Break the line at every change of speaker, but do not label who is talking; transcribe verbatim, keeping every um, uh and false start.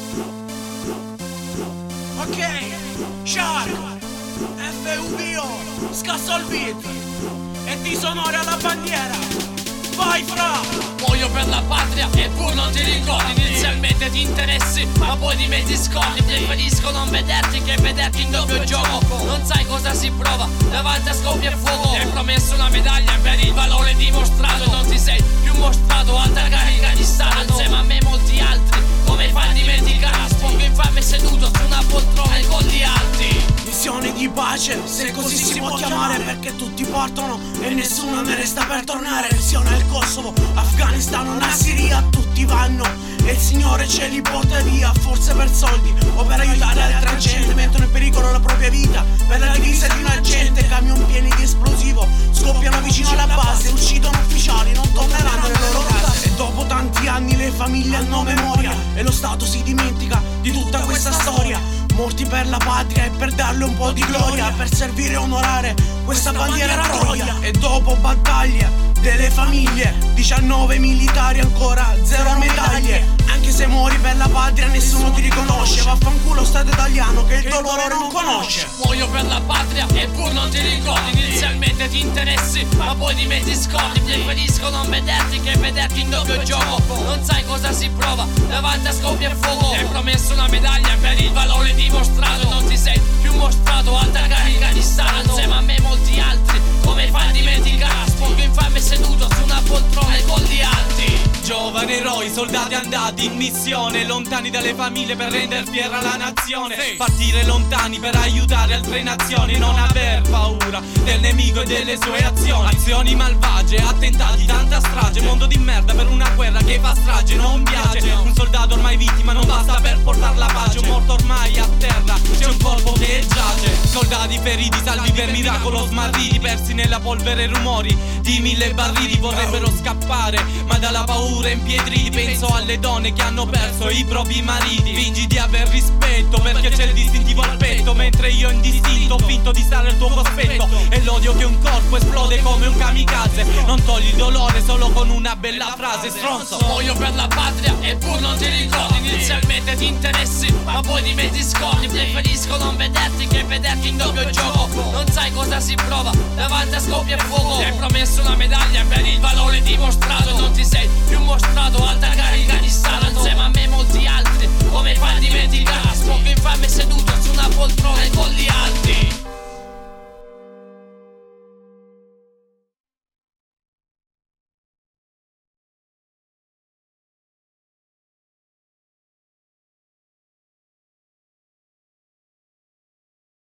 Ok, Shark, F U B O, scasso il beat e disonore alla bandiera. Vai fra!
Muoio per la patria e pur non ti ricordi. Inizialmente ti interessi ma poi ti metti scordi. Preferisco non vederti che vederti in doppio gioco. Non sai cosa si prova davanti a scoppia e fuoco. Ti hai promesso una medaglia per il valore dimostrato e non ti sei più mostrato. Alta carica di Stato insieme a me e molti altri. Come fai a dimenticare? Spongo infame seduto su una poltrona e con gli altri.
Missione di pace, se così si può chiamare, perché tutti partono e nessuno ne resta per tornare. Missione al Kosovo, Afghanistan, una Siria, tutti vanno e il Signore ce li porta via. Forse per soldi o per aiutare altra gente, mettono in pericolo la propria vita per la divisa di un agente. Camion pieni di esplosivo scoppiano vicino alla base, uccidono ufficiali, non torneranno nelle loro case. E dopo tanti anni le famiglie hanno memoria e lo Stato si dimentica di tutta questa storia. Morti per la patria e per darle un po' di gloria, per servire e onorare questa bandiera Troia. E dopo battaglie delle famiglie, diciannove militari ancora, zero medaglie. Anche se muori per la patria nessuno ti riconosce. Vaffanculo Stato italiano che il dolore non conosce.
Muoio per la patria e pur non ti ricordi. Inizialmente ti interessi ma poi ti metti scordi. Preferisco non vederti che vederti in doppio gioco. Non sai cosa si prova davanti a scoppia e fuoco. Ti hai promesso una medaglia per il valore dimostrato e non ti sei più mostrato. Alta carica di Stato insieme a me e molti altri. Come fai a dimenticare? Spongo infame seduto su una poltrona e con gli altri.
Giovani eroi, soldati andati in missione, lontani dalle famiglie per render fiera la nazione. Partire lontani per aiutare altre nazioni, non aver paura del nemico e delle sue azioni. Azioni malvagie, attentati, tanta strage, mondo di merda per una guerra che fa strage, non piace. Un soldato ormai vittima non basta per portare la pace, un morto ormai a terra, c'è un corpo che giace. Soldati feriti, salvi per miracolo, smarriti, persi nella polvere, rumori di mille barriti. Vorrebbero scappare ma dalla paura impietriti. Penso alle donne che hanno perso i propri mariti. Fingi di aver rispetto perché c'è il distintivo al petto, mentre io indistinto ho finto di stare al tuo cospetto. E l'odio che un corpo esplode come un kamikaze. Non togli il dolore solo con una bella frase, stronzo.
Muoio per la patria e pur non ti ricordi. Inizialmente ti interessi ma poi ti metti scordi. Preferisco non vederti che vederti in doppio gioco. Non sai cosa si prova davanti a scoppia e fuoco. Ti hai promesso una medaglia per il valore dimostrato e non ti sei più mostrato. Alta carica di Stato insieme a me e molti altri.